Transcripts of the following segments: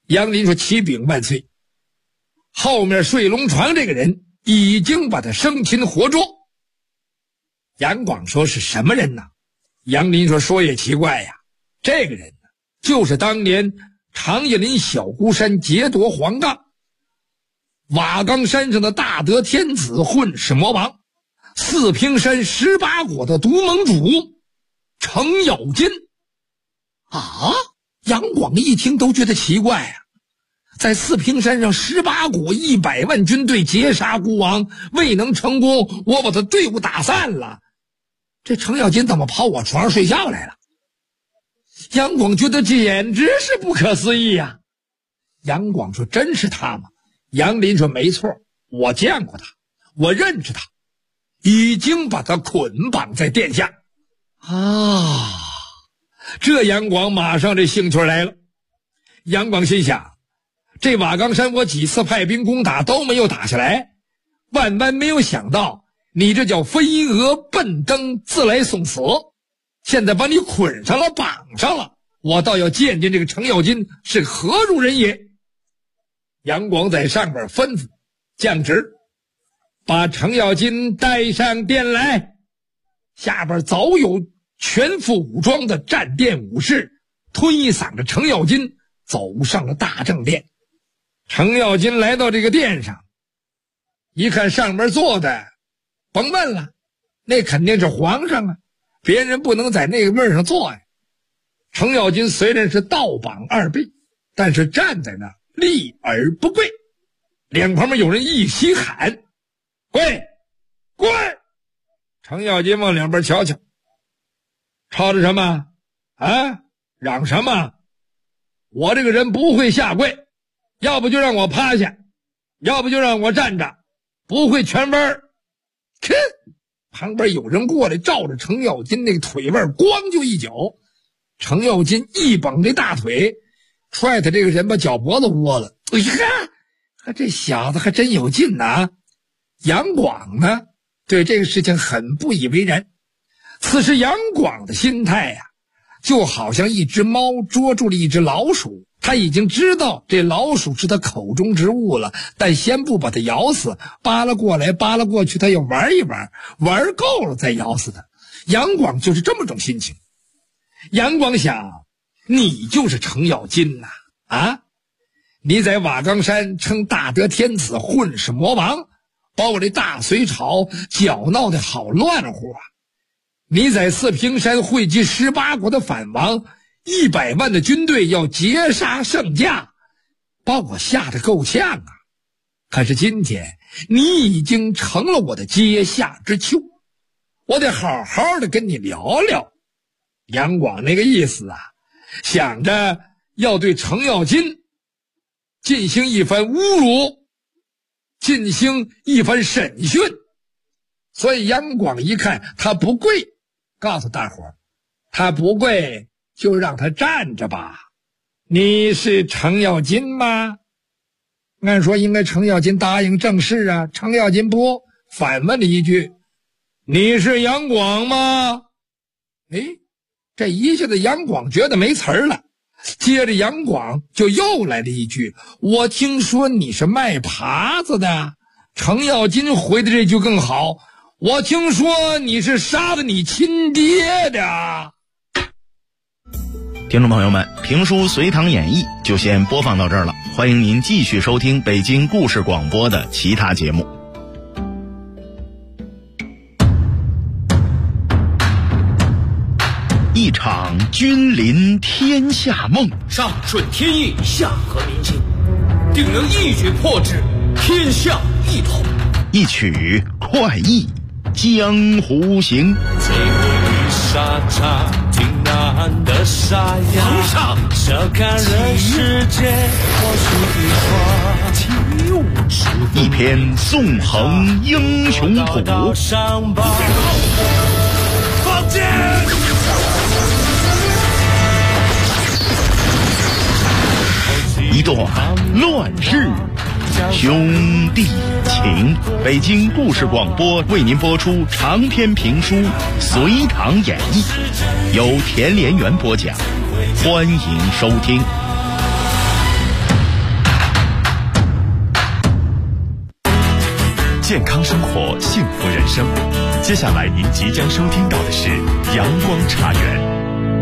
杨林说启禀万岁，后面睡龙床这个人已经把他生擒活捉。杨广说是什么人呢？杨林说也奇怪呀，这个人呢，就是当年长叶林小孤山劫夺黄冈，瓦岗山上的大德天子混世魔王，四平山18国的独盟主程咬金啊！杨广一听都觉得奇怪啊，在四平山上18国100万军队截杀孤王未能成功，我把他队伍打散了，这程咬金怎么跑我床上睡觉来了？杨广觉得简直是不可思议呀！杨广说真是他吗？杨林说没错，我见过他，我认识他，已经把他捆绑在殿下啊！这杨广马上这兴趣来了。杨广心想，这瓦岗山我几次派兵攻打都没有打下来，万万没有想到你这叫飞蛾奔灯，自来送死，现在把你捆上了，绑上了，我倒要见见这个程咬金是何如人也。杨广在上边吩咐降职，把程咬金带上殿来。下边早有全副武装的战殿武士推搡着程咬金走上了大正殿。程咬金来到这个殿上，一看上面坐的，甭问了，那肯定是皇上啊，别人不能在那个位上坐呀。程咬金虽然是倒绑2臂，但是站在那立而不跪。两旁边有人一起喊跪跪。程咬金往两边瞧瞧，吵着什么啊？嚷什么？我这个人不会下跪，要不就让我趴下，要不就让我站着，不会全弯。哼！旁边有人过来，照着程咬金那个腿腕咣就一脚。程咬金一绷这大腿，踹他这个人把脚脖子窝了。哎呀，这小子还真有劲啊！杨广呢，对这个事情很不以为然。此时杨广的心态呀，就好像一只猫捉住了一只老鼠，他已经知道这老鼠是他口中之物了，但先不把它咬死，扒拉过来扒拉过去，他要玩一玩，玩够了再咬死他。杨广就是这么种心情。杨广想，你就是程咬金呐啊！你在瓦岗山称大德天子，混世魔王，把我这大隋朝搅闹得好乱乎啊！你在四平山汇集18国的反王，100万的军队要截杀圣驾，把我吓得够呛啊！可是今天你已经成了我的阶下之囚，我得好好的跟你聊聊。杨广那个意思啊，想着要对程咬金进行一番侮辱，进行一番审讯。所以杨广一看他不跪，告诉大伙儿，他不跪就让他站着吧。你是程咬金吗？按说应该程咬金答应正事啊，程咬金不，反问了一句，你是杨广吗？诶，这一下子杨广觉得没词儿了，接着杨广就又来了一句，我听说你是卖耙子的。程咬金回的这句更好，我听说你是杀了你亲爹的。 听众朋友们，评书《隋唐演义》就先播放到这儿了，欢迎您继续收听北京故事广播的其他节目。一场君临天下梦， 上顺天意，下合民心，定能一举破之，天下一统。 一曲快意江湖行。 最后一沙场，挺难的沙哑。 皇上， 笑看人世间，我是一花。 一篇纵横英雄谱。 放箭！ 一段乱世兄弟情。北京故事广播为您播出长篇评书《隋唐演义》，由田连元播讲，欢迎收听。 健康生活，幸福人生。接下来您即将收听到的是阳光茶园。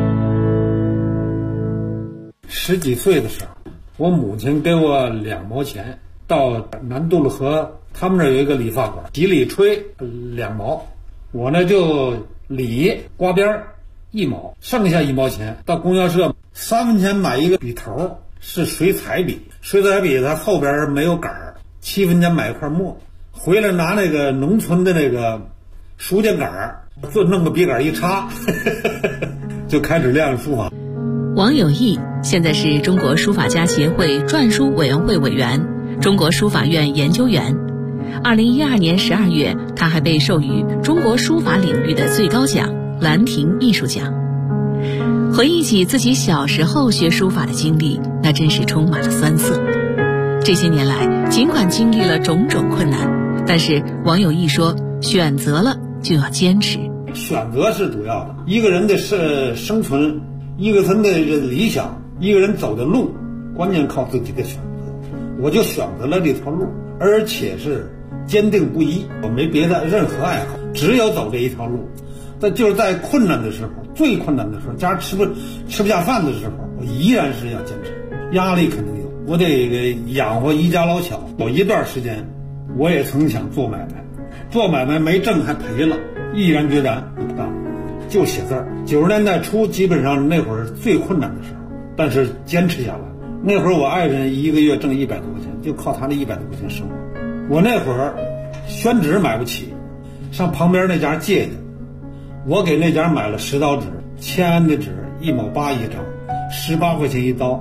10几岁的时候，我母亲给我2毛钱，到南渡了河，他们这有一个理发馆，洗理吹2毛，我呢就理刮边1毛，剩下1毛钱到供销社3分钱买一个笔头，是水彩笔，水彩笔它后边没有杆儿，7分钱买一块墨，回来拿那个农村的那个书架杆儿，就弄个笔杆一插就开始练书法。 王有义现在是中国书法家协会篆书委员会委员、中国书法院研究员。2012年12月，他还被授予中国书法领域的最高奖兰亭艺术奖。回忆起自己小时候学书法的经历，那真是充满了酸涩。这些年来，尽管经历了种种困难，但是王有义说，选择了就要坚持。 选择是主要的，一个人的生存，一个人的理想，一个人走的路，关键靠自己的选择。我就选择了这条路，而且是坚定不移，我没别的任何爱好，只有走这一条路。但就是在困难的时候，最困难的时候，家吃不下饭的时候，我依然是要坚持。压力肯定有，我得养活一家老小。有一段时间，我也曾想做买卖，做买卖没挣还赔了，毅然决然不干，就写字儿。90年代初，基本上那会儿最困难的时候，但是坚持下来。那会儿我爱人1个月挣100多块钱，就靠他那100多块钱生活。我那会儿宣纸买不起，上旁边那家借的，我给那家买了10刀纸，签的纸1毛8一张，18块钱一刀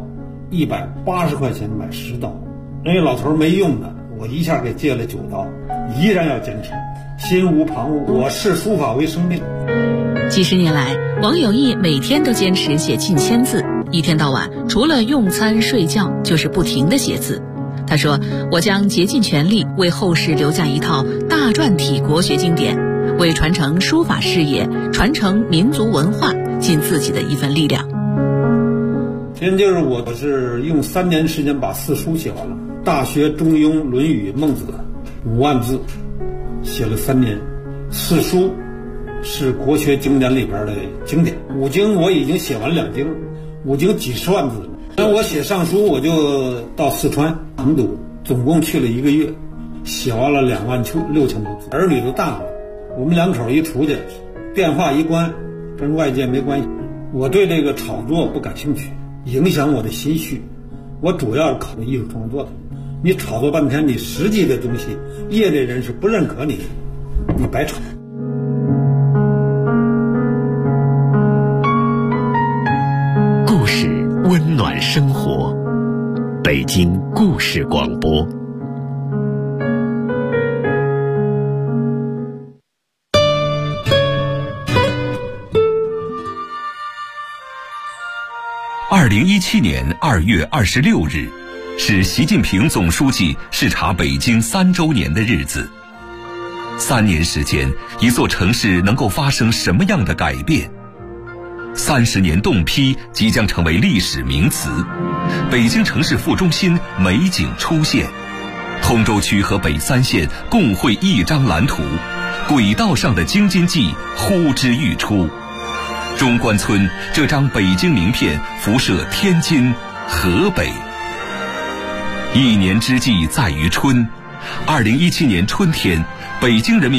，180块钱买10刀。人家老头没用的，我一下给借了9刀，依然要坚持，心无旁骛。我视书法为生命。 几十年来，王有义每天都坚持写近1000字，一天到晚除了用餐睡觉就是不停地写字。他说，我将竭尽全力为后世留下一套大篆体国学经典，为传承书法事业、传承民族文化尽自己的一份力量。 现就是我是用3年时间把4书写完了，大学、中庸、论语、孟子5万字写了3年。4书是国学经典里边的经典，5经我已经写完2经，5经几十万字了。那我写上书，我就到四川成都，总共去了1个月，写完了26000多字。儿女都大了，我们2口一出去，电话一关，跟外界没关系。我对这个炒作不感兴趣，影响我的心绪。我主要是考虑艺术创作的。你炒作半天，你实际的东西，业内人士不认可你，你白炒。 故事温暖生活，北京故事广播。2017年2月26日，是习近平总书记视察北京3周年的日子。3年时间，一座城市能够发生什么样的改变？30年冻批即将成为历史名词，北京城市副中心美景出现，通州区和北3县共绘一张蓝图，轨道上的京津冀呼之欲出。中关村这张北京名片辐射天津、河北。一年之计在于春，2017年春天，北京人民